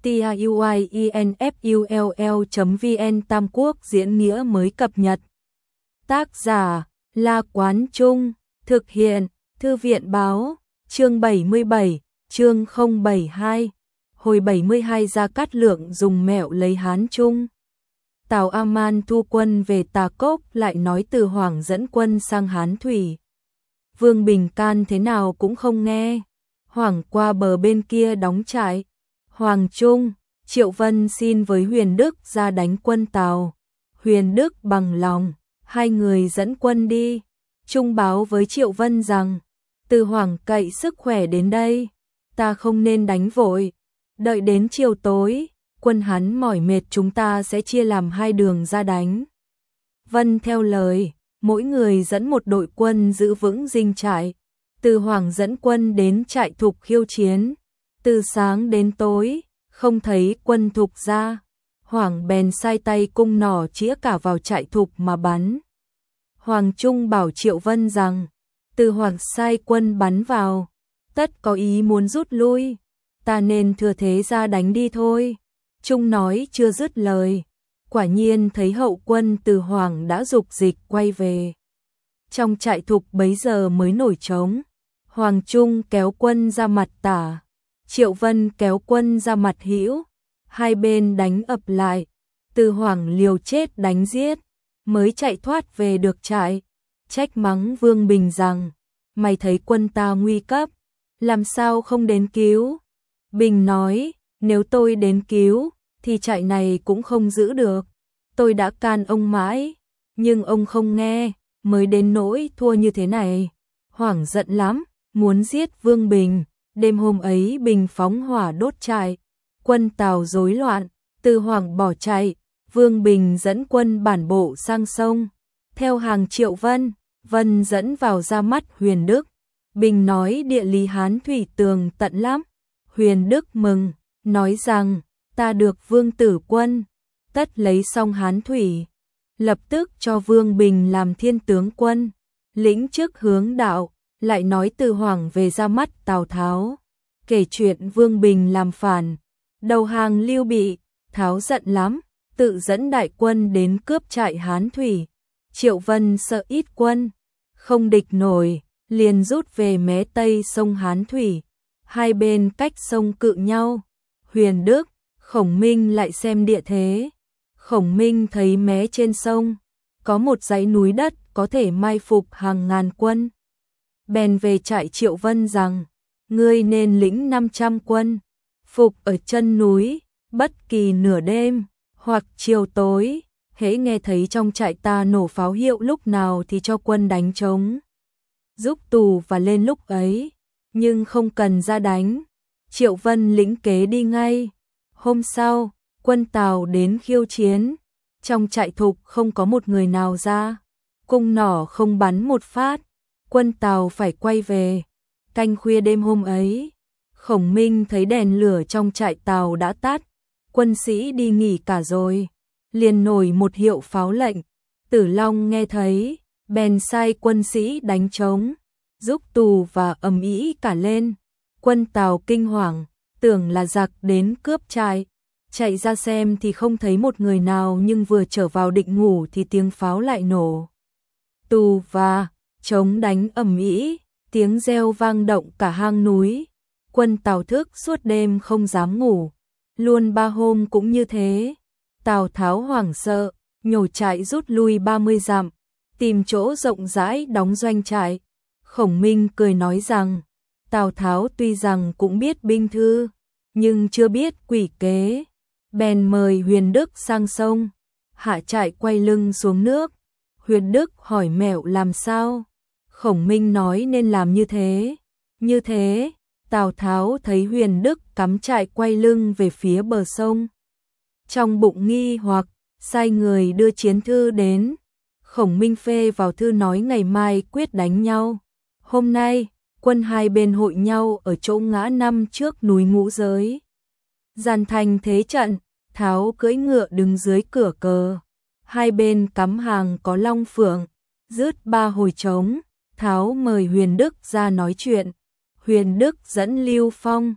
tiuinfull.vn Tam Quốc diễn nghĩa mới cập nhật. Tác giả La Quán Trung, thực hiện Thư viện Báo, chương 77, chương 072. Hồi 72 Gia Cát Lượng dùng mẹo lấy Hán Trung. Tào A-man thu quân về Tà Cốc, lại nói Từ Hoảng dẫn quân sang Hán Thủy. Vương Bình can thế nào cũng không nghe. Hoảng qua bờ bên kia đóng trại. Hoàng Trung, Triệu Vân xin với Huyền Đức ra đánh quân Tào. Huyền Đức bằng lòng, hai người dẫn quân đi. Trung báo với Triệu Vân rằng, Từ Hoảng cậy sức khỏe đến đây, ta không nên đánh vội. Đợi đến chiều tối, quân hắn mỏi mệt, chúng ta sẽ chia làm hai đường ra đánh. Vân theo lời, mỗi người dẫn một đội quân giữ vững dinh trại. Từ Hoảng dẫn quân đến trại Thục khiêu chiến. Từ sáng đến tối, không thấy quân Thục ra. Hoảng bèn sai tay cung nỏ chĩa cả vào trại Thục mà bắn. Hoàng Trung bảo Triệu Vân rằng, Từ Hoảng sai quân bắn vào, tất có ý muốn rút lui, ta nên thừa thế ra đánh đi thôi. Trung nói chưa dứt lời, quả nhiên thấy hậu quân Từ Hoảng đã dục dịch quay về. Trong trại Thục bấy giờ mới nổi trống. Hoàng Trung kéo quân ra mặt tả, Triệu Vân kéo quân ra mặt hữu, hai bên đánh ập lại. Từ Hoảng liều chết đánh giết, mới chạy thoát về được trại. Trách mắng Vương Bình rằng, mày thấy quân ta nguy cấp, làm sao không đến cứu? Bình nói, nếu tôi đến cứu, thì trại này cũng không giữ được. Tôi đã can ông mãi, nhưng ông không nghe, mới đến nỗi thua như thế này. Hoảng giận lắm, muốn giết Vương Bình. Đêm hôm ấy Bình phóng hỏa đốt trại, quân Tào rối loạn, Từ Hoảng bỏ chạy. Vương Bình dẫn quân bản bộ sang sông, theo hàng Triệu Vân. Vân dẫn vào ra mắt Huyền Đức. Bình nói địa lý Hán Thủy tường tận lắm. Huyền Đức mừng, nói rằng, ta được Vương Tử Quân, tất lấy xong Hán Thủy. Lập tức cho Vương Bình làm thiên tướng quân, lĩnh chức hướng đạo. Lại nói Từ Hoảng về ra mắt Tào Tháo, kể chuyện Vương Bình làm phản, đầu hàng Lưu Bị. Tháo giận lắm, tự dẫn đại quân đến cướp trại Hán Thủy. Triệu Vân sợ ít quân, không địch nổi, liền rút về mé tây sông Hán Thủy. Hai bên cách sông cự nhau. Huyền Đức, Khổng Minh lại xem địa thế. Khổng Minh thấy mé trên sông có một dãy núi đất có thể mai phục hàng ngàn quân. Bèn về trại Triệu Vân rằng, ngươi nên lĩnh 500 quân, phục ở chân núi, bất kỳ nửa đêm hoặc chiều tối, hễ nghe thấy trong trại ta nổ pháo hiệu lúc nào thì cho quân đánh trống, giúp tù và lên lúc ấy, nhưng không cần ra đánh. Triệu Vân lĩnh kế đi ngay. Hôm sau, quân Tào đến khiêu chiến, trong trại Thục không có một người nào ra, cung nỏ không bắn một phát. Quân Tào phải quay về. Canh khuya đêm hôm ấy, Khổng Minh thấy đèn lửa trong trại Tào đã tắt, quân sĩ đi nghỉ cả rồi, liền nổi một hiệu pháo lệnh. Tử Long nghe thấy, bèn sai quân sĩ đánh trống, giúp tù và ầm ĩ cả lên. Quân Tào kinh hoàng, tưởng là giặc đến cướp trại, chạy ra xem thì không thấy một người nào, nhưng vừa trở vào định ngủ thì tiếng pháo lại nổ. Tù và trống đánh ầm ĩ, tiếng reo vang động cả hang núi. Quân Tào thức suốt đêm không dám ngủ, luôn 3 hôm cũng như thế. Tào Tháo hoảng sợ, nhổ trại rút lui 30 dặm, tìm chỗ rộng rãi đóng doanh trại. Khổng Minh cười nói rằng, Tào Tháo tuy rằng cũng biết binh thư, nhưng chưa biết quỷ kế. Bèn mời Huyền Đức sang sông, hạ trại quay lưng xuống nước. Huyền Đức hỏi mẹo làm sao? Khổng Minh nói nên làm như thế. Như thế, Tào Tháo thấy Huyền Đức cắm trại quay lưng về phía bờ sông. Trong bụng nghi hoặc, sai người đưa chiến thư đến. Khổng Minh phê vào thư nói ngày mai quyết đánh nhau. Hôm nay, quân hai bên hội nhau ở chỗ ngã năm trước núi Ngũ Giới. Dàn thành thế trận, Tháo cưỡi ngựa đứng dưới cửa cờ. Hai bên cắm hàng có long phượng, rứt 3 hồi trống. Tháo mời Huyền Đức ra nói chuyện. Huyền Đức dẫn Lưu Phong,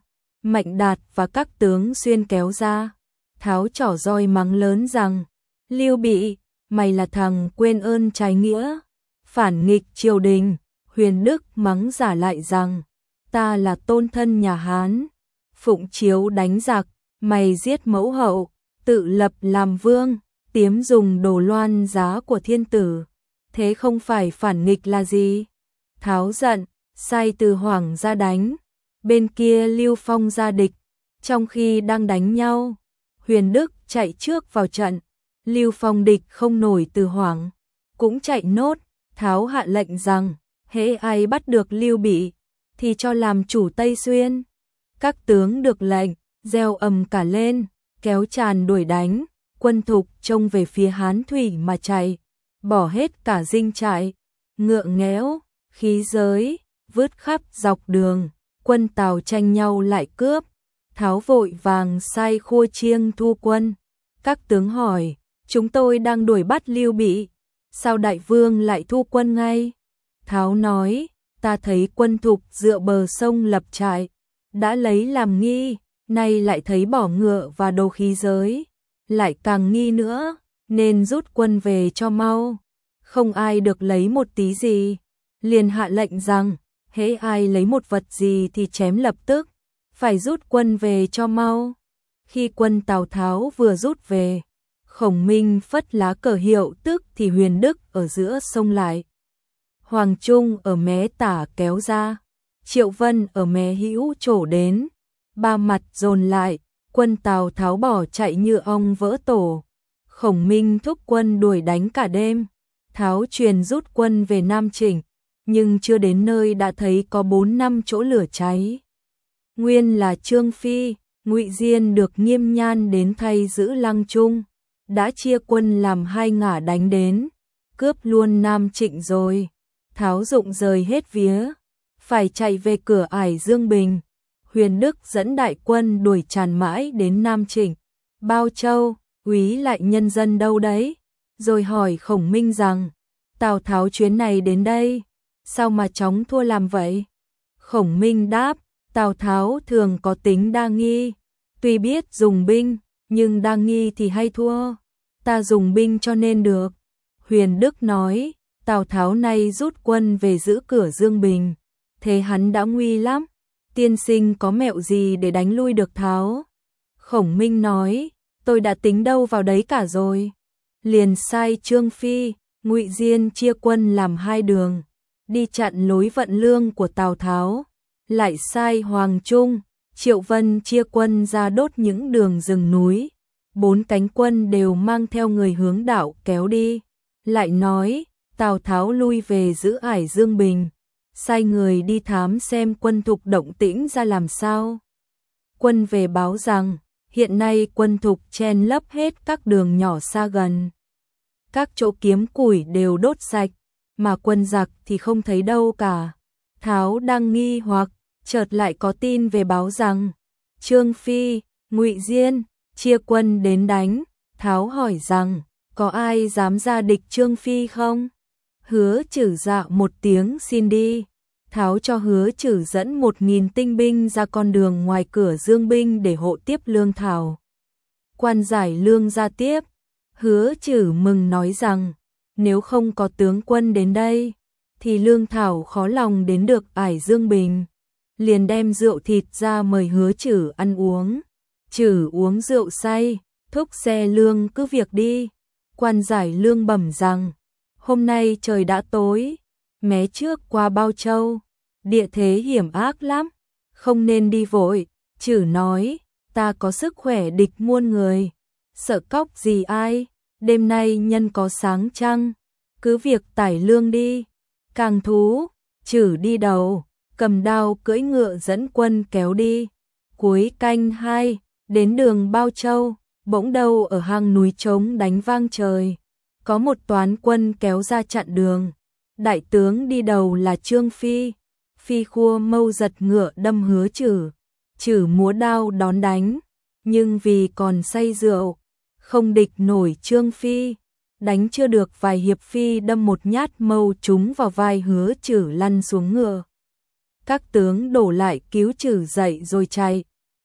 Mạnh Đạt và các tướng xuyên kéo ra. Tháo trỏ roi mắng lớn rằng, Lưu Bị, mày là thằng quên ơn trái nghĩa, phản nghịch triều đình. Huyền Đức mắng giả lại rằng, ta là tôn thân nhà Hán, phụng chiếu đánh giặc, mày giết mẫu hậu, tự lập làm vương, tiếm dùng đồ loan giá của thiên tử, thế không phải phản nghịch là gì? Tháo giận, sai Từ Hoảng ra đánh, bên kia Lưu Phong ra địch, trong khi đang đánh nhau, Huyền Đức chạy trước vào trận, Lưu Phong địch không nổi Từ Hoảng, cũng chạy nốt. Tháo hạ lệnh rằng, hễ ai bắt được Lưu Bị, thì cho làm chủ Tây Xuyên. Các tướng được lệnh, reo ầm cả lên, kéo tràn đuổi đánh, quân Thục trông về phía Hán Thủy mà chạy, bỏ hết cả dinh trại, ngựa nghẽo, khí giới, vứt khắp dọc đường, quân Tào tranh nhau lại cướp. Tháo vội vàng sai Khua Chiêng thu quân. Các tướng hỏi, chúng tôi đang đuổi bắt Lưu Bị, sao đại vương lại thu quân ngay? Tháo nói, ta thấy quân Thục dựa bờ sông lập trại, đã lấy làm nghi, nay lại thấy bỏ ngựa và đồ khí giới, lại càng nghi nữa, nên rút quân về cho mau. Không ai được lấy một tí gì, liền hạ lệnh rằng, hễ ai lấy một vật gì thì chém lập tức, phải rút quân về cho mau. Khi quân Tào Tháo vừa rút về, Khổng Minh phất lá cờ hiệu tức thì Huyền Đức ở giữa xông lại. Hoàng Trung ở mé tả kéo ra, Triệu Vân ở mé hữu trổ đến, ba mặt dồn lại, quân Tào Tháo bỏ chạy như ong vỡ tổ. Khổng Minh thúc quân đuổi đánh cả đêm, Tháo truyền rút quân về Nam Chỉnh, nhưng chưa đến nơi đã thấy có 4-5 chỗ lửa cháy. Nguyên là Trương Phi, Ngụy Diên được Nghiêm Nhan đến thay giữ Lăng Trung, đã chia quân làm 2 ngả đánh đến, cướp luôn Nam Trịnh rồi. Tháo dụng rời hết vía, phải chạy về cửa ải Dương Bình. Huyền Đức dẫn đại quân đuổi tràn mãi đến Nam Trịnh, Bao Châu, úy lại nhân dân đâu đấy? Rồi hỏi Khổng Minh rằng, Tào Tháo chuyến này đến đây, sao mà chóng thua làm vậy? Khổng Minh đáp, Tào Tháo thường có tính đa nghi, tuy biết dùng binh, nhưng đa nghi thì hay thua, ta dùng binh cho nên được. Huyền Đức nói, Tào Tháo nay rút quân về giữ cửa Dương Bình, thế hắn đã nguy lắm, tiên sinh có mẹo gì để đánh lui được Tháo? Khổng Minh nói, tôi đã tính đâu vào đấy cả rồi. Liền sai Trương Phi, Ngụy Diên chia quân làm 2 đường, đi chặn lối vận lương của Tào Tháo, lại sai Hoàng Trung, Triệu Vân chia quân ra đốt những đường rừng núi, 4 cánh quân đều mang theo người hướng đạo kéo đi. Lại nói, Tào Tháo lui về giữ ải Dương Bình, sai người đi thám xem quân Thục động tĩnh ra làm sao. Quân về báo rằng, hiện nay quân Thục chen lấp hết các đường nhỏ xa gần. Các chỗ kiếm củi đều đốt sạch, mà quân giặc thì không thấy đâu cả. Tháo đang nghi hoặc, chợt lại có tin về báo rằng, Trương Phi, Ngụy Diên, chia quân đến đánh. Tháo hỏi rằng, có ai dám ra địch Trương Phi không? Hứa Chử dạ một tiếng xin đi. Tháo cho Hứa Chử dẫn 1000 tinh binh ra con đường ngoài cửa Dương Binh để hộ tiếp lương thảo. Quan giải lương ra tiếp. Hứa Chử mừng nói rằng, nếu không có tướng quân đến đây, thì lương thảo khó lòng đến được ải Dương Bình. Liền đem rượu thịt ra mời Hứa Chử ăn uống. Chử uống rượu say, thúc xe lương cứ việc đi. Quan giải lương bẩm rằng, hôm nay trời đã tối, mé trước qua Bao Châu, địa thế hiểm ác lắm, không nên đi vội. Chử nói, ta có sức khỏe địch muôn người, sợ cóc gì ai, đêm nay nhân có sáng trăng, cứ việc tải lương đi. Càng thú, Chử đi đầu, cầm đao cưỡi ngựa dẫn quân kéo đi. Cuối canh 2, đến đường Bao Châu, bỗng đâu ở hang núi trống đánh vang trời, có một toán quân kéo ra chặn đường. Đại tướng đi đầu là Trương Phi, Phi khua mâu giật ngựa đâm Hứa Chử. Chử múa đao đón đánh, nhưng vì còn say rượu, không địch nổi Trương Phi. Đánh chưa được vài hiệp Phi đâm một nhát mâu trúng vào vai Hứa Chử lăn xuống ngựa. Các tướng đổ lại cứu Chử dậy rồi chạy.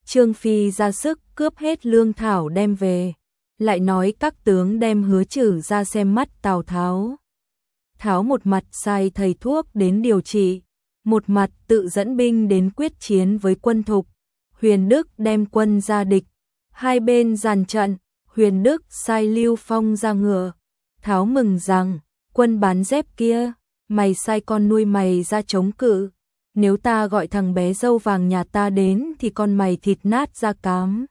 Trương Phi ra sức cướp hết lương thảo đem về, lại nói các tướng đem Hứa Trừ ra xem mắt Tào Tháo. Tháo một mặt sai thầy thuốc đến điều trị, một mặt tự dẫn binh đến quyết chiến với quân Thục. Huyền Đức đem quân ra địch, hai bên dàn trận, Huyền Đức sai Lưu Phong ra ngựa. Tháo mừng rằng, quân bán dép kia, mày sai con nuôi mày ra chống cự, nếu ta gọi thằng bé dâu vàng nhà ta đến thì con mày thịt nát da cám.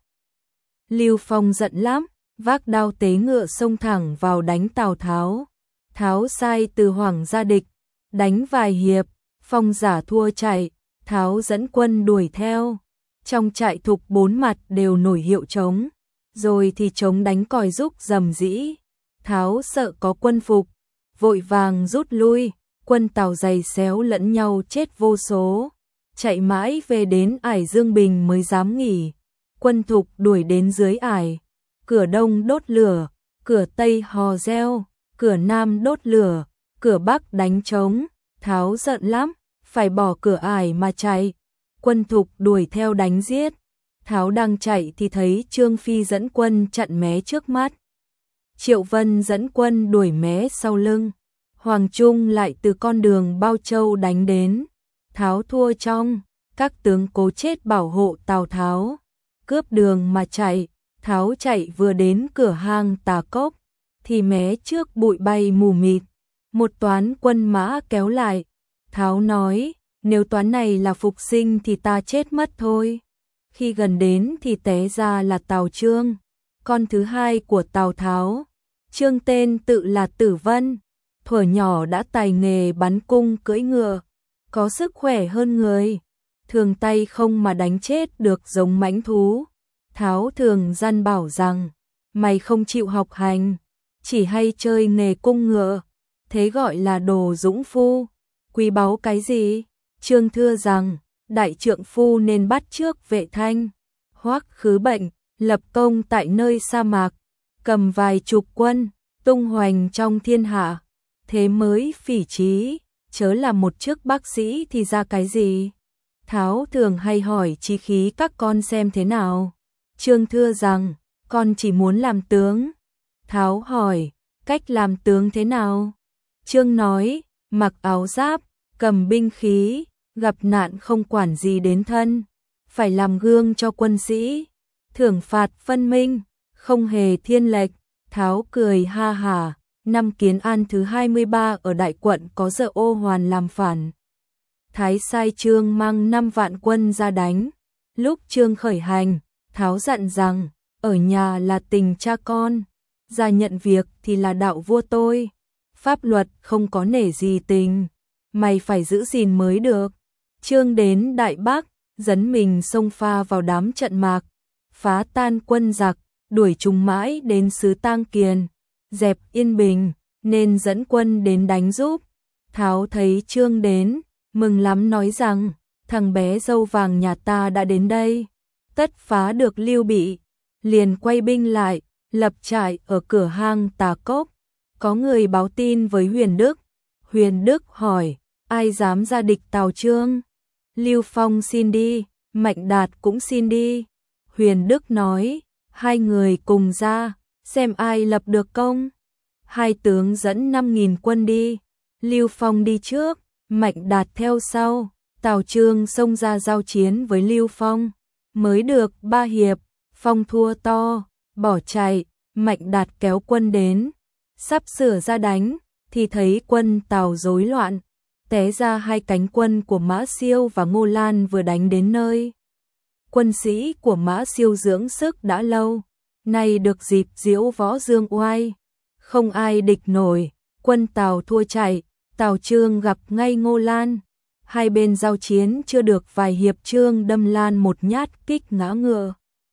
Lưu Phong giận lắm, vác đao tế ngựa xông thẳng vào đánh Tào Tháo. Tháo sai Từ Hoảng ra địch, đánh vài hiệp, Phong giả thua chạy, Tháo dẫn quân đuổi theo. Trong trại Thục bốn mặt đều nổi hiệu trống, rồi thì trống đánh còi rúc rầm rĩ. Tháo sợ có quân phục, vội vàng rút lui, quân Tào giày xéo lẫn nhau chết vô số. Chạy mãi về đến ải Dương Bình mới dám nghỉ. Quân Thục đuổi đến dưới ải, cửa đông đốt lửa, cửa tây hò reo, cửa nam đốt lửa, cửa bắc đánh trống. Tháo giận lắm, phải bỏ cửa ải mà chạy. Quân Thục đuổi theo đánh giết. Tháo đang chạy thì thấy Trương Phi dẫn quân chặn mé trước mắt, Triệu Vân dẫn quân đuổi mé sau lưng. Hoàng Trung lại từ con đường Bao Châu đánh đến. Tháo thua trong, các tướng cố chết bảo hộ Tào Tháo, cướp đường mà chạy. Tháo chạy vừa đến cửa hang Tà Cốc, thì mé trước bụi bay mù mịt, một toán quân mã kéo lại. Tháo nói, nếu toán này là phục sinh thì ta chết mất thôi. Khi gần đến thì té ra là Tào Chương, con thứ hai của Tào Tháo. Chương tên tự là Tử Vân, thuở nhỏ đã tài nghề bắn cung cưỡi ngựa, có sức khỏe hơn người, thường tay không mà đánh chết được giống mãnh thú. Tháo thường gian bảo rằng, mày không chịu học hành, chỉ hay chơi nghề cung ngựa, thế gọi là đồ dũng phu, quý báu cái gì? Trương thưa rằng, đại trượng phu nên bắt trước Vệ Thanh, Hoắc Khứ bệnh, lập công tại nơi sa mạc, cầm vài chục quân, tung hoành trong thiên hạ, thế mới phỉ trí, chớ là một chức bác sĩ thì ra cái gì? Tháo thường hay hỏi chí khí các con xem thế nào. Trương thưa rằng, con chỉ muốn làm tướng. Tháo hỏi, cách làm tướng thế nào? Trương nói, mặc áo giáp, cầm binh khí, gặp nạn không quản gì đến thân, phải làm gương cho quân sĩ, thưởng phạt phân minh, không hề thiên lệch. Tháo cười ha hả. Năm Kiến An thứ 23 ở Đại Quận có giờ Ô Hoàn làm phản. Thái sai Trương mang 5 vạn quân ra đánh. Lúc Trương khởi hành, Tháo dặn rằng, ở nhà là tình cha con, ra nhận việc thì là đạo vua tôi. Pháp luật không có nể gì tình, mày phải giữ gìn mới được. Trương đến Đại Bắc, dấn mình xông pha vào đám trận mạc, phá tan quân giặc, đuổi chúng mãi đến xứ Tang Kiền, dẹp Yên Bình, nên dẫn quân đến đánh giúp. Tháo thấy Trương đến, mừng lắm nói rằng, thằng bé dâu vàng nhà ta đã đến đây, tất phá được Lưu Bị. Liền quay binh lại, lập trại ở cửa hang Tà Cốc. Có người báo tin với Huyền Đức. Huyền Đức hỏi, ai dám ra địch Tào Chương? Lưu Phong xin đi, Mạnh Đạt cũng xin đi. Huyền Đức nói, hai người cùng ra, xem ai lập được công. Hai tướng dẫn 5.000 quân đi, Lưu Phong đi trước, Mạnh Đạt theo sau. Tào Chương xông ra giao chiến với Lưu Phong, mới được 3 hiệp, Phong thua to, bỏ chạy. Mạnh Đạt kéo quân đến, sắp sửa ra đánh, thì thấy quân Tào rối loạn, té ra hai cánh quân của Mã Siêu và Ngô Lan vừa đánh đến nơi. Quân sĩ của Mã Siêu dưỡng sức đã lâu, nay được dịp diễu võ dương oai, không ai địch nổi. Quân Tào thua chạy, Tào Chương gặp ngay Ngô Lan, hai bên giao chiến chưa được vài hiệp, Chương đâm Lan một nhát kích ngã ngựa.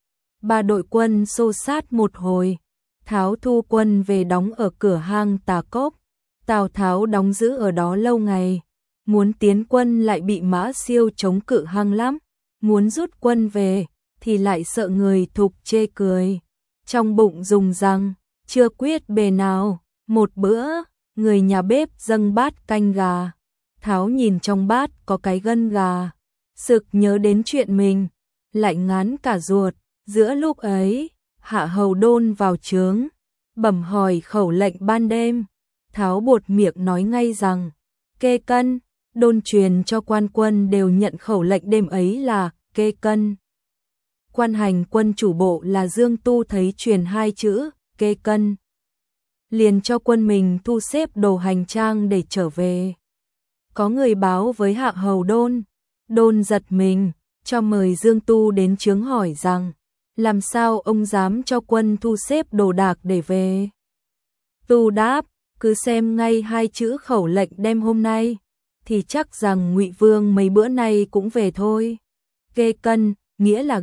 Ba đội quân xô sát một hồi, Tháo thu quân về đóng ở cửa hang Tà Cốc. Tào Tháo đóng giữ ở đó lâu ngày, muốn tiến quân lại bị Mã Siêu chống cự hăng lắm, muốn rút quân về thì lại sợ người Thục chê cười. Trong bụng dùng rằng, chưa quyết bề nào. Một bữa, người nhà bếp dâng bát canh gà. Tháo nhìn trong bát có cái gân gà, sực nhớ đến chuyện mình, lại ngán cả ruột. Giữa lúc ấy, Hạ Hầu Đôn vào trướng, bẩm hỏi khẩu lệnh ban đêm. Tháo buột miệng nói ngay rằng, kê cân, Đôn truyền cho quan quân đều nhận khẩu lệnh đêm ấy là kê cân. Quan hành quân chủ bộ là Dương Tu thấy truyền hai chữ kê cân, liền cho quân mình thu xếp đồ hành trang để trở về. Có người báo với Hạ Hầu Đôn, Đôn giật mình, cho mời Dương Tu đến trướng hỏi rằng, làm sao ông dám cho quân thu xếp đồ đạc để về? Tu đáp, cứ xem ngay hai chữ khẩu lệnh đem hôm nay, thì chắc rằng Ngụy Vương mấy bữa nay cũng về thôi. Kê cân, nghĩa là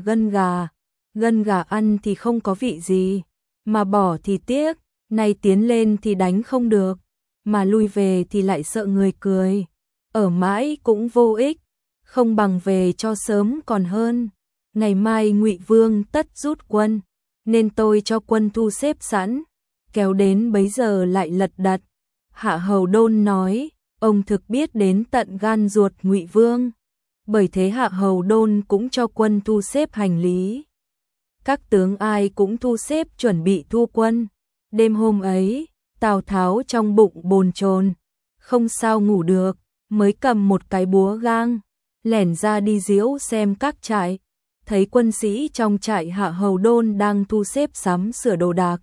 gân gà ăn thì không có vị gì, mà bỏ thì tiếc, nay tiến lên thì đánh không được, mà lui về thì lại sợ người cười, ở mãi cũng vô ích, không bằng về cho sớm còn hơn. Ngày mai Ngụy Vương tất rút quân, nên tôi cho quân thu xếp sẵn, kéo đến bấy giờ lại lật đật. Hạ Hầu Đôn nói, ông thực biết đến tận gan ruột Ngụy Vương, bởi thế Hạ Hầu Đôn cũng cho quân thu xếp hành lý. Các tướng ai cũng thu xếp chuẩn bị thu quân. Đêm hôm ấy, Tào Tháo trong bụng bồn chồn, không sao ngủ được, mới cầm một cái búa gang, lẻn ra đi diễu xem các trại, thấy quân sĩ trong trại Hạ Hầu Đôn đang thu xếp sắm sửa đồ đạc.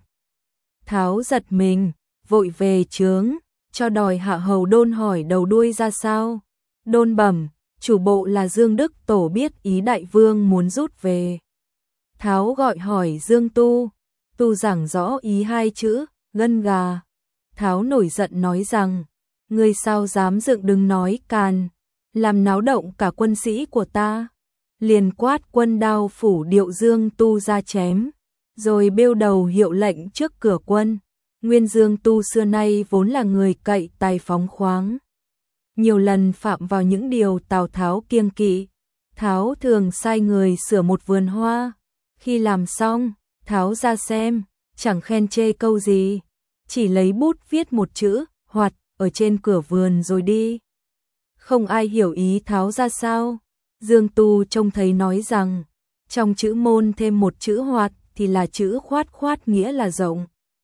Tháo giật mình, vội về trướng, cho đòi Hạ Hầu Đôn hỏi đầu đuôi ra sao. Đôn bẩm, chủ bộ là Dương Đức Tổ biết ý đại vương muốn rút về. Tháo gọi hỏi Dương Tu, Tu giảng rõ ý hai chữ, gân gà. Tháo nổi giận nói rằng, ngươi sao dám dựng đứng nói càn, làm náo động cả quân sĩ của ta. Liền quát quân đao phủ điệu Dương Tu ra chém, rồi bêu đầu hiệu lệnh trước cửa quân. Nguyên Dương Tu xưa nay vốn là người cậy tài phóng khoáng, nhiều lần phạm vào những điều Tào Tháo kiêng kỵ. Tháo thường sai người sửa một vườn hoa, khi làm xong, Tháo ra xem, chẳng khen chê câu gì, chỉ lấy bút viết một chữ, hoạt, ở trên cửa vườn rồi đi. Không ai hiểu ý Tháo ra sao. Dương Tu trông thấy nói rằng, trong chữ môn thêm một chữ hoạt thì là chữ khoát, khoát nghĩa là rộng.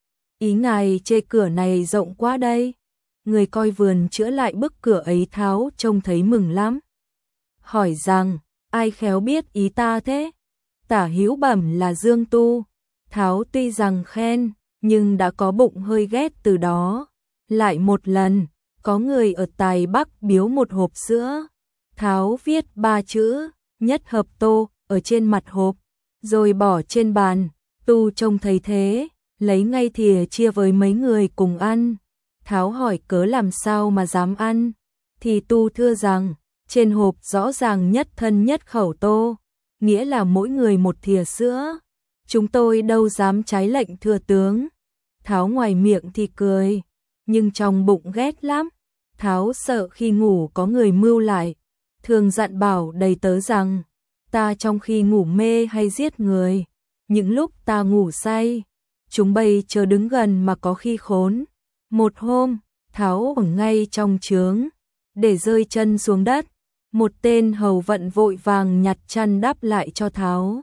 Ý ngài chê cửa này rộng quá đây. Người coi vườn chữa lại bức cửa ấy. Tháo trông thấy mừng lắm, hỏi rằng, ai khéo biết ý ta thế? Tả hữu bẩm là Dương Tu. Tháo tuy rằng khen, nhưng đã có bụng hơi ghét từ đó. Lại một lần, có người ở Tài Bắc biếu một hộp sữa. Tháo viết 3 chữ, nhất hợp tô, ở trên mặt hộp, rồi bỏ trên bàn. Tu trông thấy thế, lấy ngay thìa chia với mấy người cùng ăn. Tháo hỏi cớ làm sao mà dám ăn, thì Tu thưa rằng, trên hộp rõ ràng nhất thân nhất khẩu tô, nghĩa là mỗi người một thìa sữa. Chúng tôi đâu dám trái lệnh thưa tướng. Tháo ngoài miệng thì cười, nhưng trong bụng ghét lắm. Tháo sợ khi ngủ có người mưu lại, thường dặn bảo đầy tớ rằng, ta trong khi ngủ mê hay giết người, những lúc ta ngủ say, chúng bay chờ đứng gần mà có khi khốn. Một hôm, Tháo ở ngay trong trướng, để rơi chân xuống đất, một tên hầu vận vội vàng nhặt chăn đắp lại cho Tháo.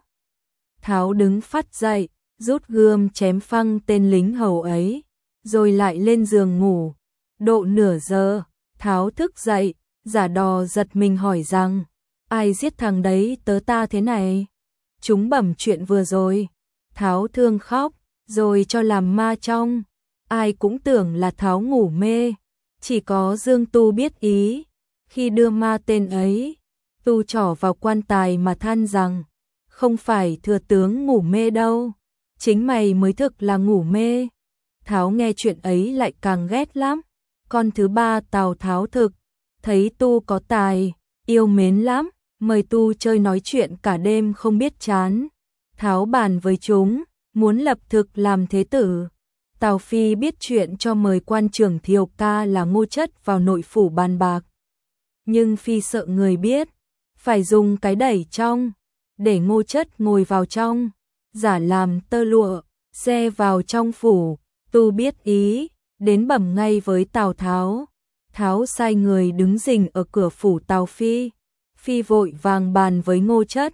Tháo đứng phắt dậy, rút gươm chém phăng tên lính hầu ấy, rồi lại lên giường ngủ. Độ nửa giờ, Tháo thức dậy, giả đò giật mình hỏi rằng, ai giết thằng đấy tớ ta thế này? Chúng bẩm chuyện vừa rồi. Tháo thương khóc, rồi cho làm ma trong. Ai cũng tưởng là Tháo ngủ mê, chỉ có Dương Tu biết ý. Khi đưa ma tên ấy, Tu trỏ vào quan tài mà than rằng, không phải thừa tướng ngủ mê đâu, chính mày mới thực là ngủ mê. Tháo nghe chuyện ấy lại càng ghét lắm. Con thứ ba Tào Tháo thực, thấy Tu có tài, yêu mến lắm, mời Tu chơi nói chuyện cả đêm không biết chán. Tháo bàn với chúng, muốn lập thực làm thế tử. Tào Phi biết chuyện cho mời quan trưởng Thiều Ca là Ngô Chất vào nội phủ bàn bạc. Nhưng Phi sợ người biết, phải dùng cái đẩy trong, để Ngô Chất ngồi vào trong, giả làm tơ lụa, xe vào trong phủ. Tu biết ý, đến bẩm ngay với Tào Tháo. Tháo sai người đứng rình ở cửa phủ Tào Phi. Phi vội vàng bàn với Ngô Chất,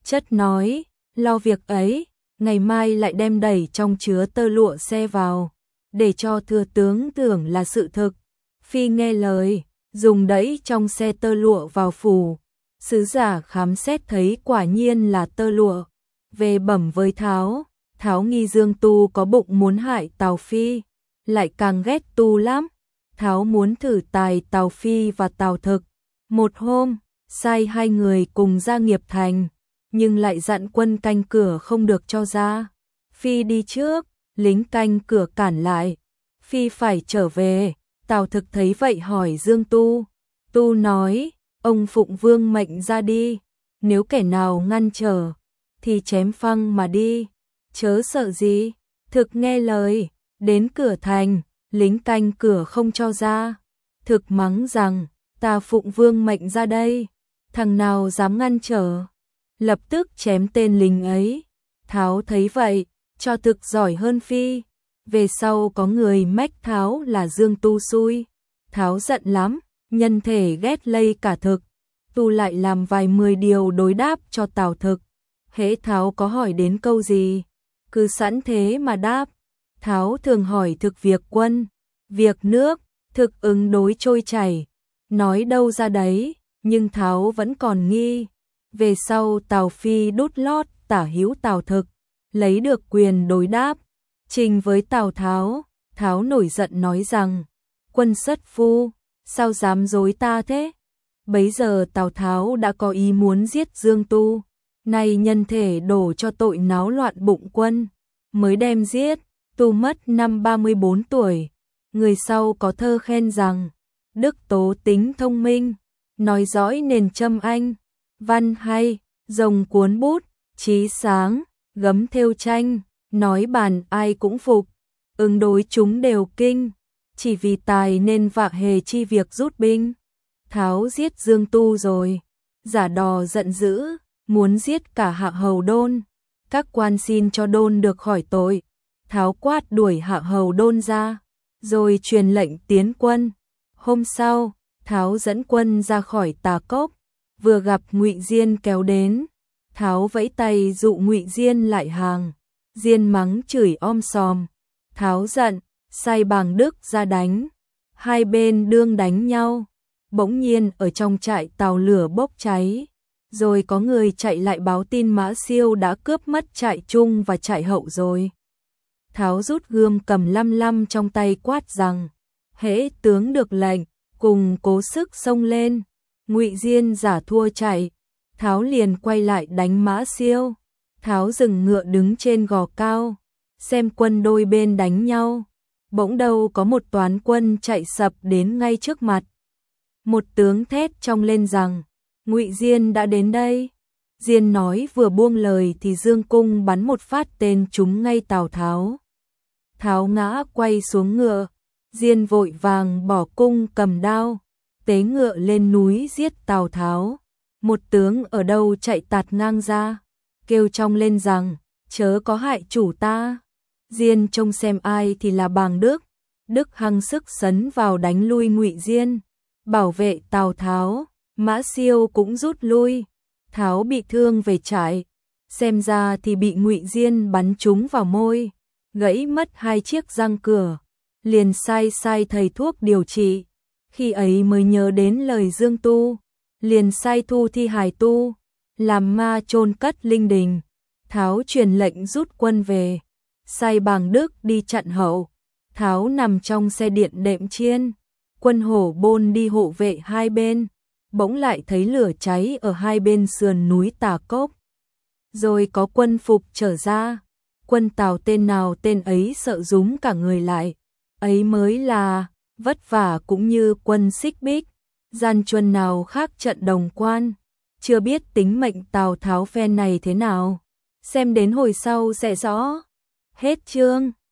chất nói, lo việc ấy, ngày mai lại đem đẩy trong chứa tơ lụa xe vào, để cho thừa tướng tưởng là sự thực. Phi nghe lời, dùng đẩy trong xe tơ lụa vào phủ. Sứ giả khám xét thấy quả nhiên là tơ lụa, về bẩm với Tháo. Tháo nghi Dương Tu có bụng muốn hại Tào Phi, lại càng ghét Tu lắm. Tháo muốn thử tài Tào Phi và Tào Thực. Một hôm, sai hai người cùng ra Nghiệp Thành, nhưng lại dặn quân canh cửa không được cho ra. Phi đi trước, lính canh cửa cản lại. Phi phải trở về. Tào Thực thấy vậy hỏi Dương Tu. Tu nói, ông phụng vương mệnh ra đi, nếu kẻ nào ngăn trở, thì chém phăng mà đi, chớ sợ gì. Thực nghe lời, đến cửa thành, lính canh cửa không cho ra. Thực mắng rằng, ta phụng vương mệnh ra đây, thằng nào dám ngăn trở, lập tức chém tên lính ấy. Tháo thấy vậy, cho Thực giỏi hơn Phi. Về sau có người mách Tháo là Dương Tu xui. Tháo giận lắm, nhân thể ghét lây cả Thực. Tu lại làm vài 10 điều đối đáp cho Tào Thực. Hễ Tháo có hỏi đến câu gì, cứ sẵn thế mà đáp. Tháo thường hỏi Thực việc quân, việc nước, Thực ứng đối trôi chảy, nói đâu ra đấy, nhưng Tháo vẫn còn nghi. Về sau Tào Phi đút lót tả hữu Tào Thực, lấy được quyền đối đáp, trình với Tào Tháo. Tháo nổi giận nói rằng, quân sất phu, sao dám dối ta thế? Bấy giờ Tào Tháo đã có ý muốn giết Dương Tu, nay nhân thể đổ cho tội náo loạn bụng quân, mới đem giết. Tu mất năm 34 tuổi. Người sau có thơ khen rằng, đức tố tính thông minh, nói dõi nền châm anh, văn hay, rồng cuốn bút, trí sáng, gấm thêu tranh, nói bàn ai cũng phục, ứng đối chúng đều kinh, chỉ vì tài nên vạ hề chi việc rút binh. Tháo giết Dương Tu rồi, giả đò giận dữ, muốn giết cả Hạ Hầu Đôn. Các quan xin cho Đôn được khỏi tội. Tháo quát đuổi Hạ Hầu Đôn ra, rồi truyền lệnh tiến quân. Hôm sau, Tháo dẫn quân ra khỏi Tà Cốc, vừa gặp Ngụy Diên kéo đến. Tháo vẫy tay dụ Ngụy Diên lại hàng. Diên mắng chửi om sòm. Tháo giận, sai Bàng Đức ra đánh. Hai bên đương đánh nhau. Bỗng nhiên ở trong trại Tào lửa bốc cháy. Rồi có người chạy lại báo tin Mã Siêu đã cướp mất trại Trung và trại Hậu rồi. Tháo rút gươm cầm lăm lăm trong tay quát rằng, hễ tướng được lệnh, cùng cố sức xông lên. Ngụy Diên giả thua chạy, Tháo liền quay lại đánh Mã Siêu. Tháo dừng ngựa đứng trên gò cao, xem quân đôi bên đánh nhau. Bỗng đâu có một toán quân chạy sập đến ngay trước mặt. Một tướng thét trong lên rằng, Ngụy Diên đã đến đây. Diên nói vừa buông lời thì dương cung bắn một phát tên trúng ngay Tào Tháo. Tháo ngã quay xuống ngựa, Diên vội vàng bỏ cung cầm đao, tế ngựa lên núi giết Tào Tháo. Một tướng ở đâu chạy tạt ngang ra, kêu trong lên rằng, chớ có hại chủ ta. Diên trông xem ai thì là Bàng Đức. Đức hăng sức sấn vào đánh lui Ngụy Diên, bảo vệ Tào Tháo. Mã Siêu cũng rút lui. Tháo bị thương về trại, xem ra thì bị Ngụy Diên bắn trúng vào môi, gãy mất 2 chiếc răng cửa, liền sai thầy thuốc điều trị. Khi ấy mới nhớ đến lời Dương Tu, liền sai thu thi hài tu, làm ma chôn cất linh đình. Tháo truyền lệnh rút quân về, sai Bàng Đức đi chặn hậu. Tháo nằm trong xe điện đệm chiên, quân Hổ Bôn đi hộ vệ hai bên. Bỗng lại thấy lửa cháy ở hai bên sườn núi Tà Cốc. Rồi có quân phục trở ra, quân Tào tên nào tên ấy sợ rúm cả người lại. Ấy mới là vất vả cũng như quân Xích Bích, gian truân nào khác trận Đồng Quan. Chưa biết tính mệnh Tào Tháo phen này thế nào, xem đến hồi sau sẽ rõ. Hết chương.